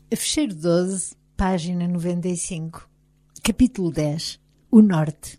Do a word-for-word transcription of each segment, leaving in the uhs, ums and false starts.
Fecheiro doze, página noventa e cinco. Capítulo dez. O Norte.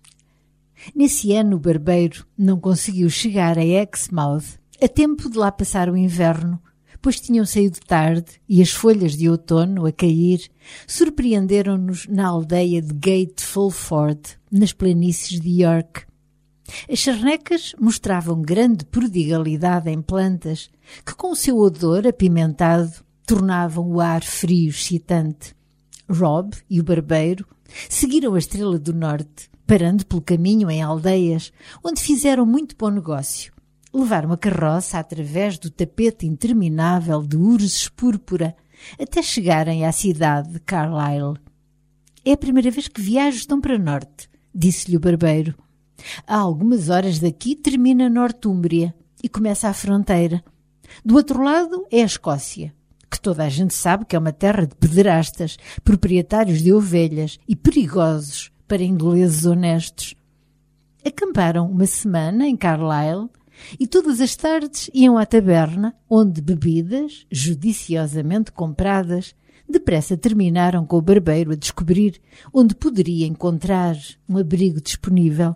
Nesse ano o barbeiro não conseguiu chegar a Exmouth a tempo de lá passar o inverno, pois tinham saído tarde e as folhas de outono, a cair, surpreenderam-nos na aldeia de Gate Fulford, nas planícies de York. As charnecas mostravam grande prodigalidade em plantas que, com o seu odor apimentado, tornavam o ar frio excitante. Rob e o barbeiro seguiram a Estrela do Norte, parando pelo caminho em aldeias, onde fizeram muito bom negócio. Levaram a carroça através do tapete interminável de urzes púrpura, até chegarem à cidade de Carlisle. É a primeira vez que viajo tão para norte, disse-lhe o barbeiro. Há algumas horas daqui termina Nortúmbria e começa a fronteira. Do outro lado é a Escócia, que toda a gente sabe que é uma terra de pederastas, proprietários de ovelhas e perigosos para ingleses honestos. Acamparam uma semana em Carlisle e todas as tardes iam à taberna, onde bebidas, judiciosamente compradas, depressa terminaram com o barbeiro a descobrir onde poderia encontrar um abrigo disponível.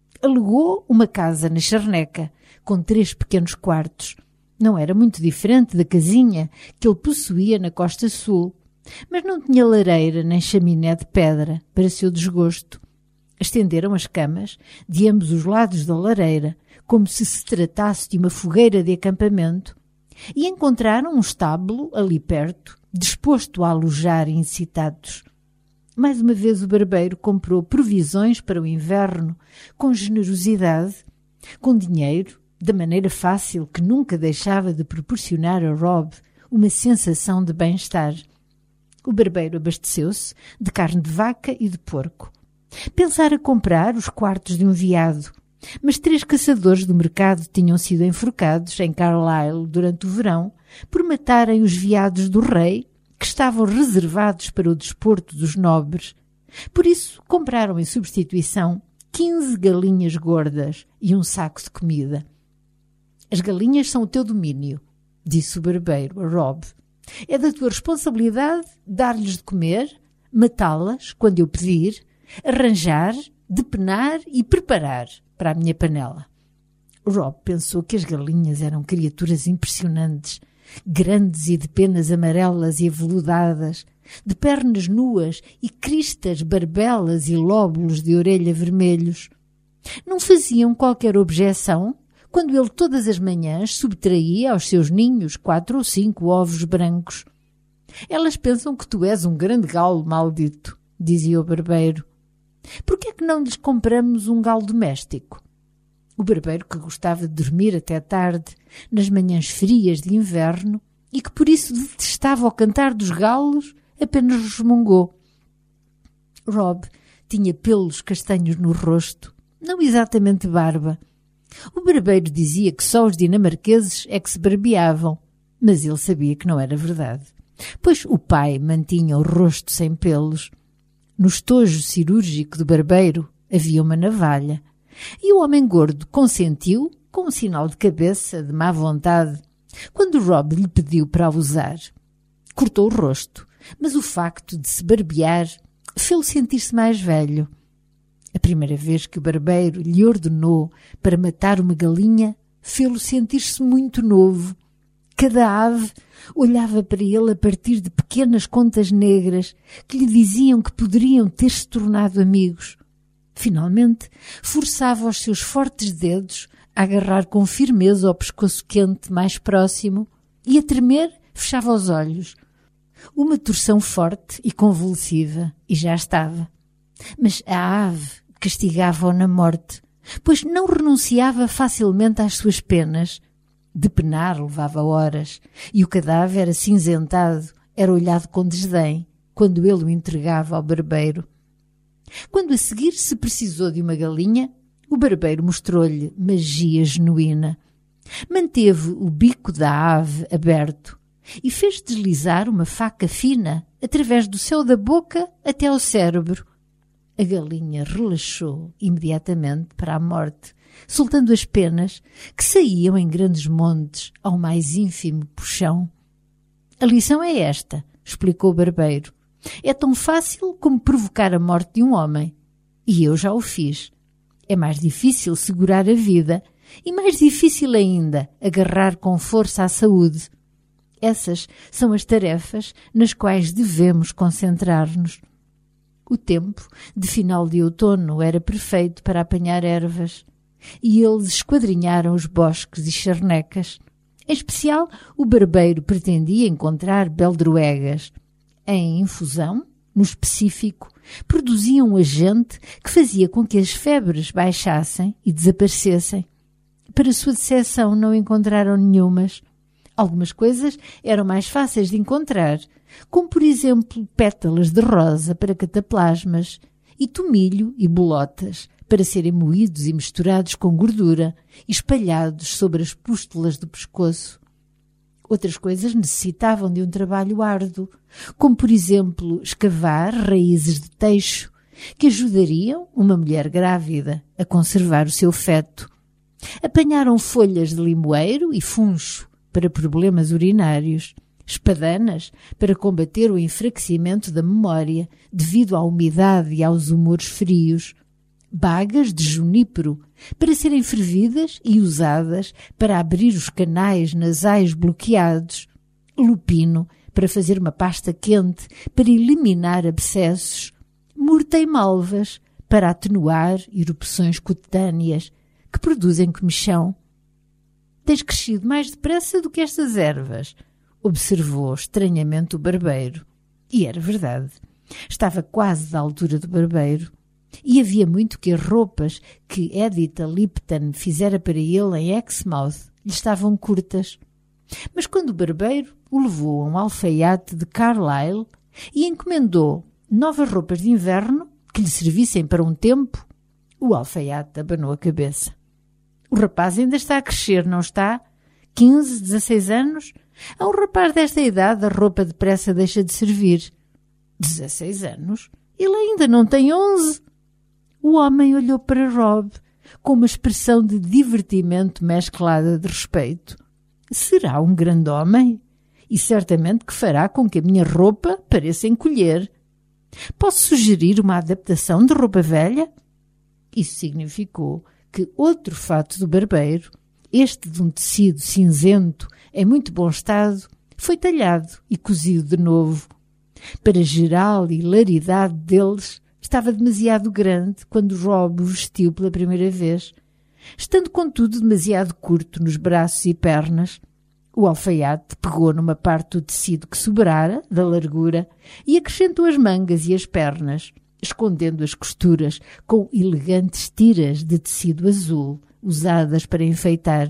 Alugou uma casa na charneca, com três pequenos quartos. Não era muito diferente da casinha que ele possuía na costa sul, mas não tinha lareira nem chaminé de pedra, para seu desgosto. Estenderam as camas de ambos os lados da lareira, como se se tratasse de uma fogueira de acampamento, e encontraram um estábulo ali perto, disposto a alojar incitados. Mais uma vez o barbeiro comprou provisões para o inverno com generosidade, com dinheiro, da maneira fácil que nunca deixava de proporcionar a Rob uma sensação de bem-estar. O barbeiro abasteceu-se de carne de vaca e de porco. Pensara comprar os quartos de um veado, mas três caçadores do mercado tinham sido enforcados em Carlisle durante o verão por matarem os veados do rei, que estavam reservados para o desporto dos nobres. Por isso compraram em substituição quinze galinhas gordas e um saco de comida. As galinhas são o teu domínio, disse o barbeiro a Rob. É da tua responsabilidade dar-lhes de comer, matá-las quando eu pedir, arranjar, depenar e preparar para a minha panela. Rob pensou que as galinhas eram criaturas impressionantes, grandes e de penas amarelas e aveludadas, de pernas nuas e cristas barbelas e lóbulos de orelha vermelhos. Não faziam qualquer objeção quando ele todas as manhãs subtraía aos seus ninhos quatro ou cinco ovos brancos. Elas pensam que tu és um grande galo maldito, dizia o barbeiro. Por que é que não lhes compramos um galo doméstico? O barbeiro, que gostava de dormir até tarde, nas manhãs frias de inverno, e que por isso detestava o cantar dos galos, apenas resmungou. Rob tinha pelos castanhos no rosto, não exatamente barba. O barbeiro dizia que só os dinamarqueses é que se barbeavam, mas ele sabia que não era verdade, pois o pai mantinha o rosto sem pelos. No estojo cirúrgico do barbeiro havia uma navalha, e o homem gordo consentiu, com um sinal de cabeça de má vontade, quando Rob lhe pediu para a usar. Cortou o rosto, mas o facto de se barbear fê-lo sentir-se mais velho. A primeira vez que o barbeiro lhe ordenou para matar uma galinha, fê-lo sentir-se muito novo. Cada ave olhava para ele a partir de pequenas contas negras que lhe diziam que poderiam ter-se tornado amigos. Finalmente, forçava os seus fortes dedos a agarrar com firmeza ao pescoço quente mais próximo e, a tremer, fechava os olhos. Uma torção forte e convulsiva, e já estava. Mas a ave castigava-o na morte, pois não renunciava facilmente às suas penas. Depenar levava horas, e o cadáver acinzentado era olhado com desdém quando ele o entregava ao barbeiro. Quando a seguir se precisou de uma galinha, o barbeiro mostrou-lhe magia genuína. Manteve o bico da ave aberto e fez deslizar uma faca fina através do céu da boca até ao cérebro. A galinha relaxou imediatamente para a morte, soltando as penas que saíam em grandes montes ao mais ínfimo puxão. A lição é esta, explicou o barbeiro. É tão fácil como provocar a morte de um homem. E eu já o fiz. É mais difícil segurar a vida e mais difícil ainda agarrar com força à saúde. Essas são as tarefas nas quais devemos concentrar-nos. O tempo de final de outono era perfeito para apanhar ervas e eles esquadrinharam os bosques e charnecas. Em especial, o barbeiro pretendia encontrar beldroegas. Em infusão, no específico, produziam um agente que fazia com que as febres baixassem e desaparecessem. Para sua decepção, não encontraram nenhumas. Algumas coisas eram mais fáceis de encontrar, como, por exemplo, pétalas de rosa para cataplasmas e tomilho e bolotas para serem moídos e misturados com gordura e espalhados sobre as pústulas do pescoço. Outras coisas necessitavam de um trabalho árduo, como, por exemplo, escavar raízes de teixo que ajudariam uma mulher grávida a conservar o seu feto. Apanharam folhas de limoeiro e funcho para problemas urinários, espadanas para combater o enfraquecimento da memória devido à umidade e aos humores frios, bagas de junípero para serem fervidas e usadas para abrir os canais nasais bloqueados, lupino para fazer uma pasta quente para eliminar abscessos, murta e malvas para atenuar erupções cutâneas que produzem comichão. Tens crescido mais depressa do que estas ervas, observou estranhamente o barbeiro. E era verdade. Estava quase da altura do barbeiro. E havia muito que as roupas que Editha Lipton fizera para ele em Exmouth lhe estavam curtas. Mas quando o barbeiro o levou a um alfaiate de Carlisle e encomendou novas roupas de inverno que lhe servissem para um tempo, o alfaiate abanou a cabeça. O rapaz ainda está a crescer, não está? quinze, dezesseis anos? A um rapaz desta idade a roupa depressa deixa de servir. dezesseis anos? Ele ainda não tem onze. O homem olhou para Rob com uma expressão de divertimento mesclada de respeito. Será um grande homem? E certamente que fará com que a minha roupa pareça encolher. Posso sugerir uma adaptação de roupa velha? Isso significou que outro fato do barbeiro, este de um tecido cinzento em muito bom estado, foi talhado e cozido de novo. Para geral hilaridade deles, estava demasiado grande quando Rob o vestiu pela primeira vez, estando contudo demasiado curto nos braços e pernas. O alfaiate pegou numa parte do tecido que sobrara da largura e acrescentou as mangas e as pernas, escondendo as costuras com elegantes tiras de tecido azul usadas para enfeitar.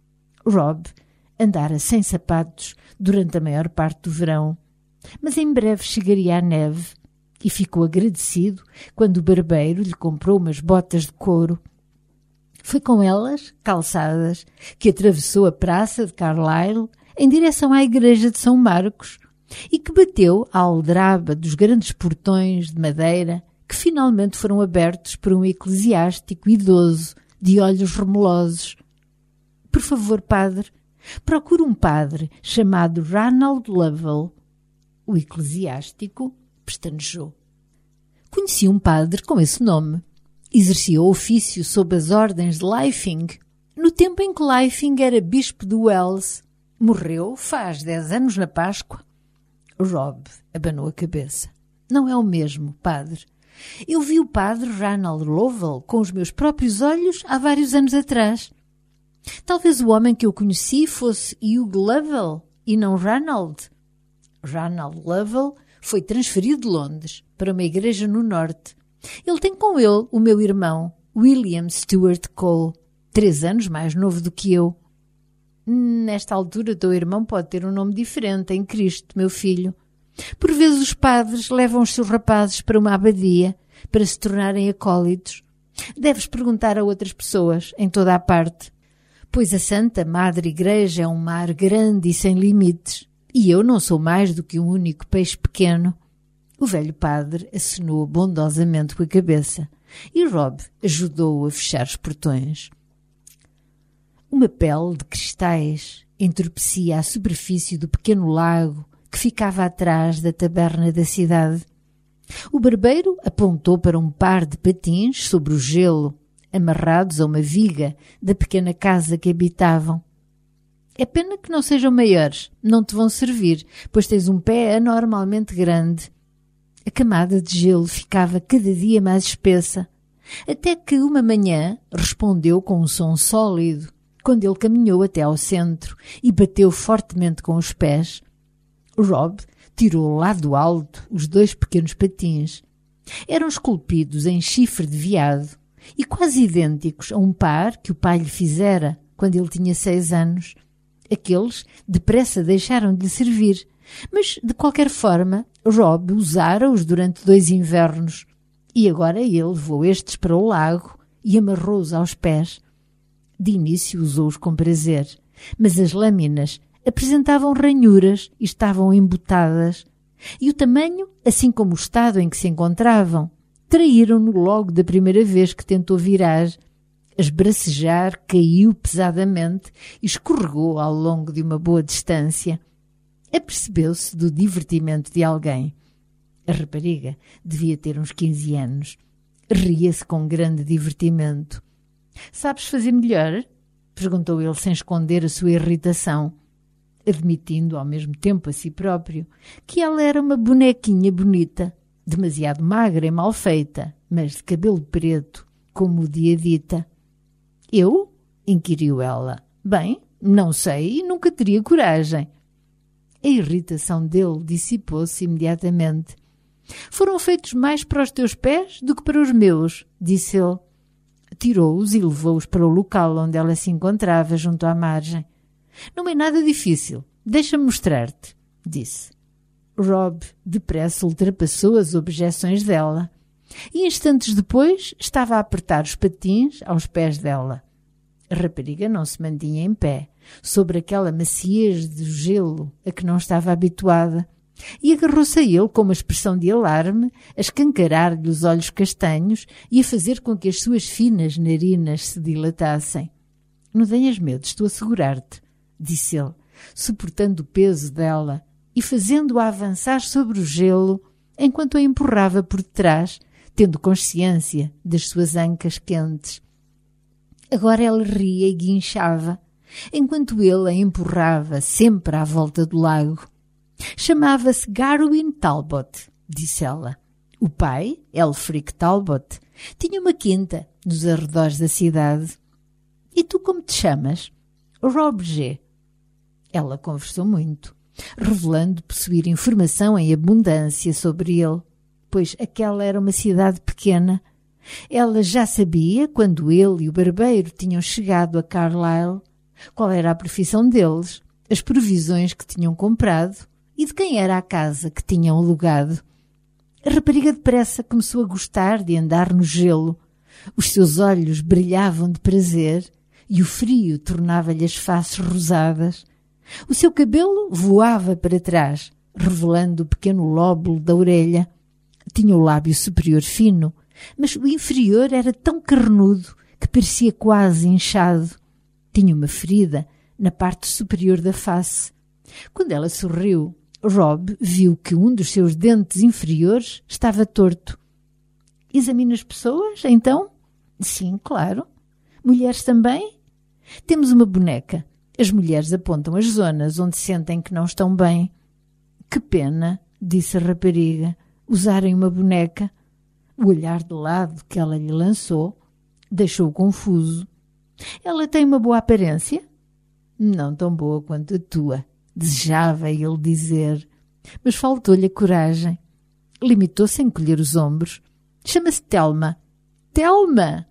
Rob andara sem sapatos durante a maior parte do verão, mas em breve chegaria a neve e ficou agradecido quando o barbeiro lhe comprou umas botas de couro. Foi com elas, calçadas, que atravessou a praça de Carlisle em direção à igreja de São Marcos e que bateu à aldraba dos grandes portões de madeira que finalmente foram abertos por um eclesiástico idoso de olhos remelosos. — Por favor, padre, procure um padre chamado Ranald Lovell. O eclesiástico pestanejou. Conhecia um padre com esse nome. Exercia o ofício sob as ordens de Lyfing, no tempo em que Lyfing era bispo de Wells. Morreu faz dez anos na Páscoa. Rob abanou a cabeça. Não é o mesmo, padre. Eu vi o padre Ranald Lovell com os meus próprios olhos há vários anos atrás. Talvez o homem que eu conheci fosse Hugh Lovell e não Ranald. Ranald Lovell foi transferido de Londres para uma igreja no norte. Ele tem com ele o meu irmão, William Stuart Cole, três anos mais novo do que eu. Nesta altura, teu irmão pode ter um nome diferente em Cristo, meu filho. Por vezes os padres levam os seus rapazes para uma abadia para se tornarem acólitos. Deves perguntar a outras pessoas em toda a parte, pois a Santa Madre Igreja é um mar grande e sem limites, e eu não sou mais do que um único peixe pequeno. O velho padre acenou bondosamente com a cabeça e Rob ajudou-o a fechar os portões. Uma pele de cristais entorpecia a superfície do pequeno lago que ficava atrás da taberna da cidade. O barbeiro apontou para um par de patins sobre o gelo, amarrados a uma viga da pequena casa que habitavam. É pena que não sejam maiores, não te vão servir, pois tens um pé anormalmente grande. A camada de gelo ficava cada dia mais espessa, até que uma manhã respondeu com um som sólido, quando ele caminhou até ao centro e bateu fortemente com os pés. Rob tirou lá do alto os dois pequenos patins. Eram esculpidos em chifre de veado e quase idênticos a um par que o pai lhe fizera quando ele tinha seis anos. Aqueles depressa deixaram de lhe servir, mas, de qualquer forma, Rob usara-os durante dois invernos, e agora ele levou estes para o lago e amarrou-os aos pés. De início usou-os com prazer, mas as lâminas apresentavam ranhuras e estavam embotadas, e o tamanho, assim como o estado em que se encontravam, traíram-no logo da primeira vez que tentou virar. A esbracejar, caiu pesadamente e escorregou ao longo de uma boa distância. Apercebeu-se do divertimento de alguém. A rapariga devia ter uns quinze anos. Ria-se com grande divertimento. — Sabes fazer melhor? Perguntou ele sem esconder a sua irritação, admitindo ao mesmo tempo a si próprio que ela era uma bonequinha bonita, demasiado magra e mal feita, mas de cabelo preto, como o dia dita. — Eu? Inquiriu ela. — Bem, não sei e nunca teria coragem. A irritação dele dissipou-se imediatamente. — Foram feitos mais para os teus pés do que para os meus, disse ele. Tirou-os e levou-os para o local onde ela se encontrava, junto à margem. — Não é nada difícil. Deixa-me mostrar-te, disse. Rob depressa ultrapassou as objeções dela e instantes depois estava a apertar os patins aos pés dela. A rapariga não se mantinha em pé, sobre aquela maciez de gelo a que não estava habituada, e agarrou-se a ele com uma expressão de alarme, a escancarar-lhe os olhos castanhos e a fazer com que as suas finas narinas se dilatassem. — Não tenhas medo, estou a segurar-te, disse ele, suportando o peso dela e fazendo-a avançar sobre o gelo enquanto a empurrava por detrás, tendo consciência das suas ancas quentes. Agora ela ria e guinchava, enquanto ele a empurrava sempre à volta do lago. Chamava-se Garwin Talbot, disse ela. O pai, Elfric Talbot, tinha uma quinta nos arredores da cidade. — E tu como te chamas? — Rob G. Ela conversou muito, revelando possuir informação em abundância sobre ele, pois aquela era uma cidade pequena. Ela já sabia, quando ele e o barbeiro tinham chegado a Carlisle, qual era a profissão deles, as provisões que tinham comprado e de quem era a casa que tinham alugado. A rapariga depressa começou a gostar de andar no gelo. Os seus olhos brilhavam de prazer e o frio tornava-lhe as faces rosadas. O seu cabelo voava para trás, revelando o pequeno lóbulo da orelha. Tinha o lábio superior fino, mas o inferior era tão carnudo que parecia quase inchado. Tinha uma ferida na parte superior da face. Quando ela sorriu, Rob viu que um dos seus dentes inferiores estava torto. — Examina as pessoas, então? — Sim, claro. — Mulheres também? — Temos uma boneca. As mulheres apontam as zonas onde sentem que não estão bem. — Que pena, disse a rapariga, usarem uma boneca. O olhar de lado que ela lhe lançou deixou-o confuso. — Ela tem uma boa aparência? — Não tão boa quanto a tua, desejava ele dizer, mas faltou-lhe a coragem. Limitou-se a encolher os ombros. — Chama-se Thelma. — Thelma!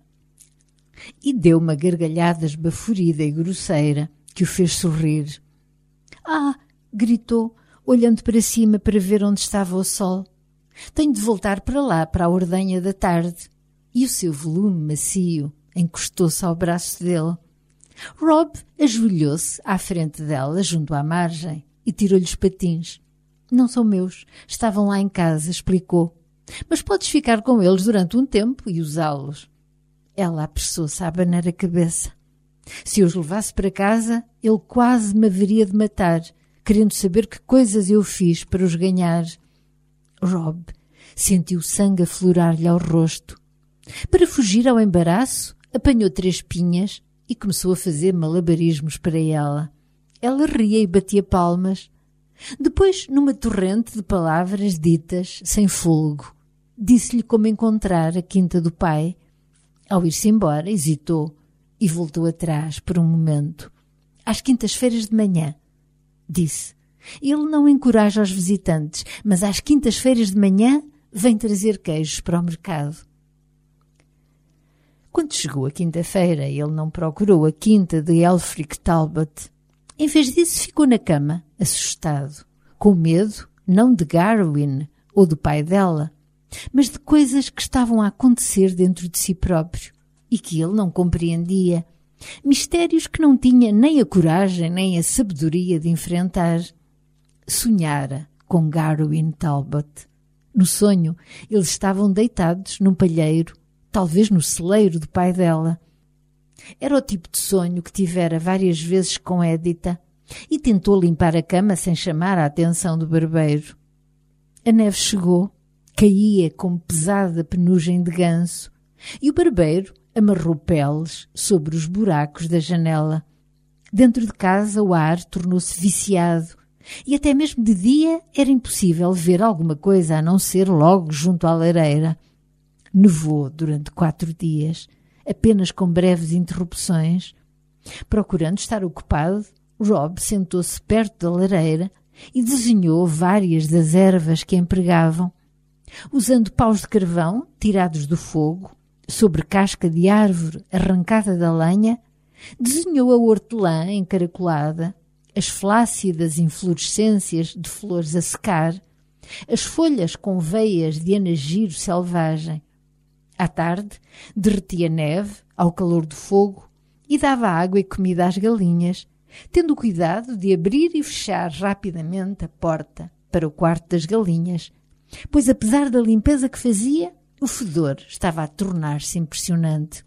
E deu uma gargalhada esbaforida e grosseira que o fez sorrir. — Ah! Gritou, olhando para cima para ver onde estava o sol. — Tenho de voltar para lá, para a ordenha da tarde. E o seu volume macio encostou-se ao braço dele. Rob ajoelhou-se à frente dela, junto à margem, e tirou-lhe os patins. — Não são meus, estavam lá em casa, explicou. — Mas podes ficar com eles durante um tempo e usá-los. Ela apressou-se a abanar a cabeça. Se eu os levasse para casa, ele quase me haveria de matar. querendo saber que coisas eu fiz para os ganhar. Rob sentiu o sangue aflorar-lhe ao rosto. Para fugir ao embaraço, apanhou três pinhas e começou a fazer malabarismos para ela. Ela ria e batia palmas. Depois, numa torrente de palavras ditas sem fôlego, disse-lhe como encontrar a quinta do pai. Ao ir-se embora, hesitou e voltou atrás por um momento. Às quintas-feiras de manhã, disse. Ele não encoraja os visitantes, mas às quintas-feiras de manhã vem trazer queijos para o mercado. Quando chegou a quinta-feira, ele não procurou a quinta de Elfrich Talbot. Em vez disso, ficou na cama, assustado, com medo não de Garwin ou do pai dela, mas de coisas que estavam a acontecer dentro de si próprio e que ele não compreendia, mistérios que não tinha nem a coragem nem a sabedoria de enfrentar. Sonhara com Garwin Talbot. No sonho, eles estavam deitados num palheiro, talvez no celeiro do pai dela. Era o tipo de sonho que tivera várias vezes com Edita e tentou limpar a cama sem chamar a atenção do barbeiro. A neve chegou, caía como pesada penugem de ganso e o barbeiro amarrou peles sobre os buracos da janela. Dentro de casa o ar tornou-se viciado e até mesmo de dia era impossível ver alguma coisa a não ser logo junto à lareira. Nevou durante quatro dias, apenas com breves interrupções. Procurando estar ocupado, Rob sentou-se perto da lareira e desenhou várias das ervas que empregavam. Usando paus de carvão tirados do fogo, sobre casca de árvore arrancada da lenha, desenhou a hortelã encaracolada, as flácidas inflorescências de flores a secar, as folhas com veias de anagiro selvagem. À tarde, derretia neve ao calor do fogo e dava água e comida às galinhas, tendo cuidado de abrir e fechar rapidamente a porta para o quarto das galinhas, pois apesar da limpeza que fazia, o fedor estava a tornar-se impressionante.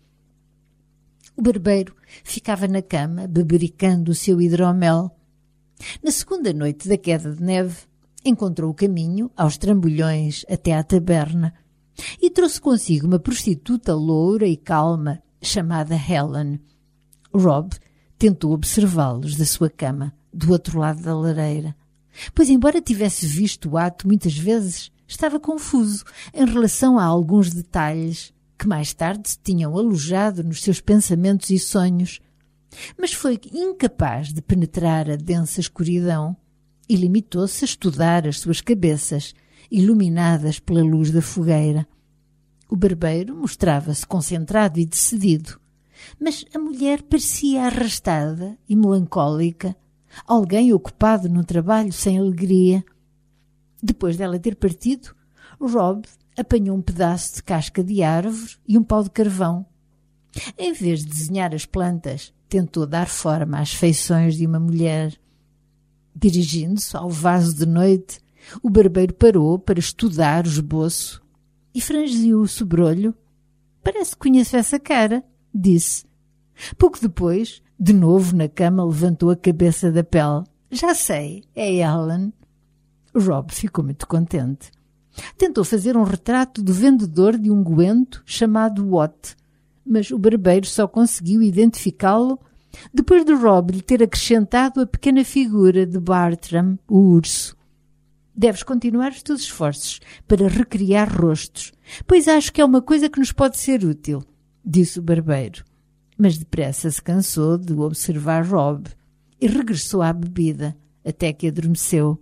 O barbeiro ficava na cama, bebericando o seu hidromel. Na segunda noite da queda de neve, encontrou o caminho, aos trambolhões, até à taberna, e trouxe consigo uma prostituta loura e calma, chamada Helen. Rob tentou observá-los da sua cama, do outro lado da lareira, pois, embora tivesse visto o ato muitas vezes, estava confuso em relação a alguns detalhes que mais tarde se tinham alojado nos seus pensamentos e sonhos, mas foi incapaz de penetrar a densa escuridão e limitou-se a estudar as suas cabeças, iluminadas pela luz da fogueira. O barbeiro mostrava-se concentrado e decidido, mas a mulher parecia arrastada e melancólica, alguém ocupado no trabalho sem alegria. Depois dela ter partido, Rob apanhou um pedaço de casca de árvore e um pau de carvão. Em vez de desenhar as plantas, tentou dar forma às feições de uma mulher. Dirigindo-se ao vaso de noite, o barbeiro parou para estudar o esboço e franziu o sobrolho. Parece que conheço essa cara, disse. Pouco depois, de novo na cama, levantou a cabeça da pele. Já sei, é Ellen. Rob ficou muito contente. Tentou fazer um retrato do vendedor de unguento chamado Watt, mas o barbeiro só conseguiu identificá-lo depois de Rob lhe ter acrescentado a pequena figura de Bartram, o urso. Deves continuar os teus esforços para recriar rostos, pois acho que é uma coisa que nos pode ser útil, disse o barbeiro. Mas depressa se cansou de observar Rob e regressou à bebida, até que adormeceu.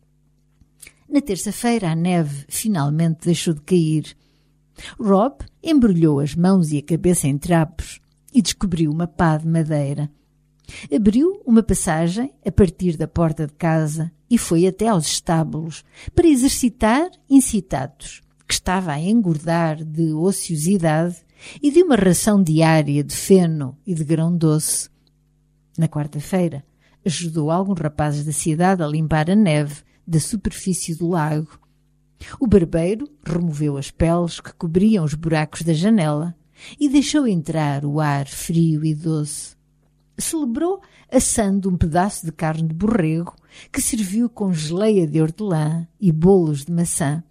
Na terça-feira a neve finalmente deixou de cair. Rob embrulhou as mãos e a cabeça em trapos e descobriu uma pá de madeira. Abriu uma passagem a partir da porta de casa e foi até aos estábulos para exercitar incitatus, que estava a engordar de ociosidade e de uma ração diária de feno e de grão doce. Na quarta-feira, ajudou alguns rapazes da cidade a limpar a neve da superfície do lago. O barbeiro removeu as peles que cobriam os buracos da janela e deixou entrar o ar frio e doce. Celebrou assando um pedaço de carne de borrego que serviu com geleia de hortelã e bolos de maçã.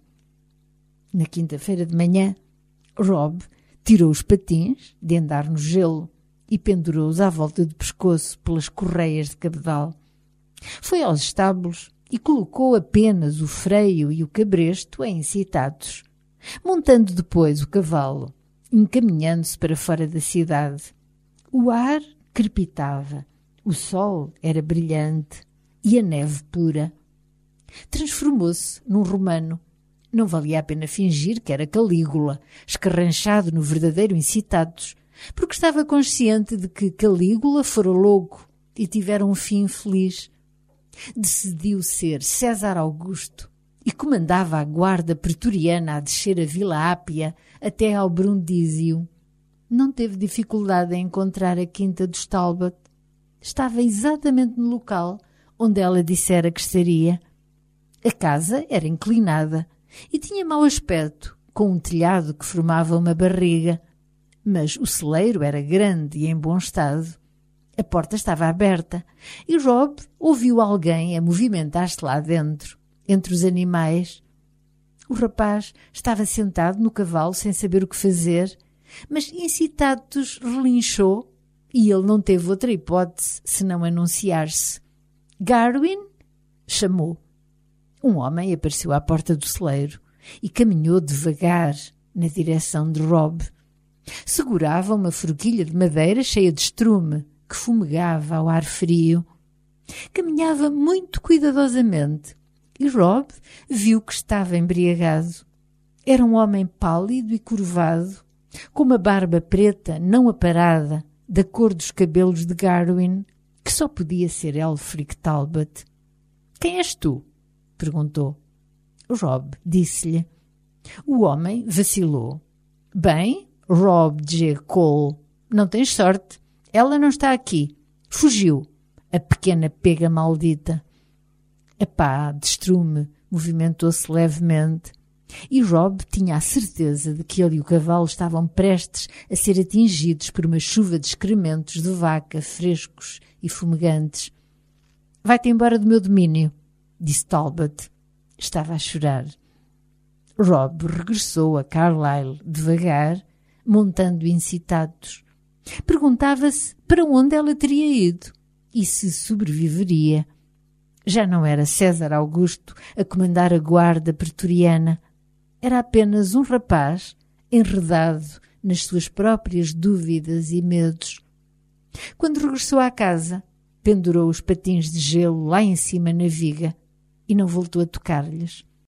Na quinta-feira de manhã, Rob tirou os patins de andar no gelo e pendurou-os à volta do pescoço pelas correias de cabedal. Foi aos estábulos e colocou apenas o freio e o cabresto em citados, montando depois o cavalo, encaminhando-se para fora da cidade. O ar crepitava, o sol era brilhante e a neve pura. Transformou-se num romano. Não valia a pena fingir que era Calígula, escarranchado no verdadeiro incitados, porque estava consciente de que Calígula fora louco e tivera um fim feliz. Decidiu ser César Augusto e comandava a guarda pretoriana a descer a Vila Ápia até ao Brundisium. Não teve dificuldade em encontrar a quinta dos Talbot. Estava exatamente no local onde ela dissera que estaria. A casa era inclinada e tinha mau aspecto, com um telhado que formava uma barriga, mas o celeiro era grande e em bom estado. A porta estava aberta e Rob ouviu alguém a movimentar-se lá dentro, entre os animais. O rapaz estava sentado no cavalo sem saber o que fazer, mas Incitatus relinchou e ele não teve outra hipótese senão anunciar-se. Garwin chamou. Um homem apareceu à porta do celeiro e caminhou devagar na direção de Rob. Segurava uma forquilha de madeira cheia de estrume que fumegava ao ar frio. Caminhava muito cuidadosamente e Rob viu que estava embriagado. Era um homem pálido e curvado, com uma barba preta não aparada, da cor dos cabelos de Garwin, que só podia ser Elfric Talbot. — Quem és tu? — perguntou. Rob disse-lhe. O homem vacilou. — Bem, Rob G. Cole, não tens sorte. Ela não está aqui. Fugiu. A pequena pega maldita. A pá de estrume movimentou-se levemente e Rob tinha a certeza de que ele e o cavalo estavam prestes a ser atingidos por uma chuva de excrementos de vaca frescos e fumegantes. — Vai-te embora do meu domínio, disse Talbot. Estava a chorar. Rob regressou a Carlisle devagar, montando Incitatus. Perguntava-se para onde ela teria ido e se sobreviveria. Já não era César Augusto a comandar a guarda pretoriana. Era apenas um rapaz enredado nas suas próprias dúvidas e medos. Quando regressou à casa, pendurou os patins de gelo lá em cima na viga e não voltou a tocar-lhes.